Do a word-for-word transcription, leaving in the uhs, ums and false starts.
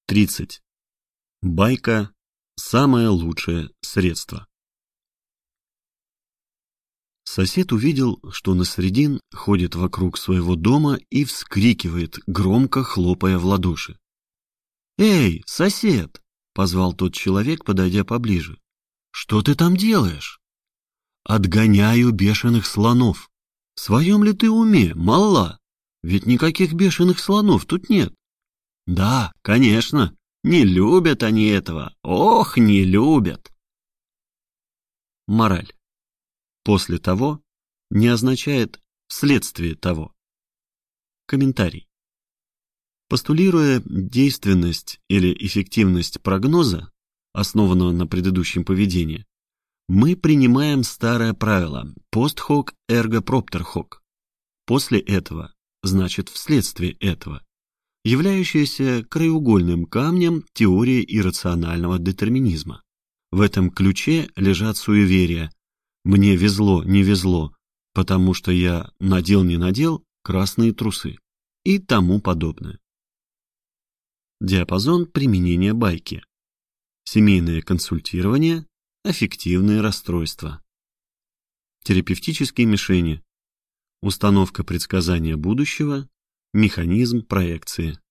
тридцать. Байка – самое лучшее средство. Сосед увидел, что Насредин ходит вокруг своего дома и вскрикивает, громко хлопая в ладоши. «Эй, сосед!» — позвал тот человек, подойдя поближе. «Что ты там делаешь?» «Отгоняю бешеных слонов». «В своем ли ты уме, малла? Ведь никаких бешеных слонов тут нет». «Да, конечно, не любят они этого, ох, не любят». Мораль. После того не означает вследствие того. Комментарий. Постулируя действенность или эффективность прогноза, основанного на предыдущем поведении, мы принимаем старое правило post hoc ergo propter hoc. После этого значит вследствие этого, являющееся краеугольным камнем теории иррационального детерминизма. В этом ключе лежат суеверия «мне везло, не везло, потому что я надел, не надел красные трусы» и тому подобное. Диапазон применения байки. Семейное консультирование, аффективные расстройства. Терапевтические мишени. Установка предсказания будущего, механизм проекции.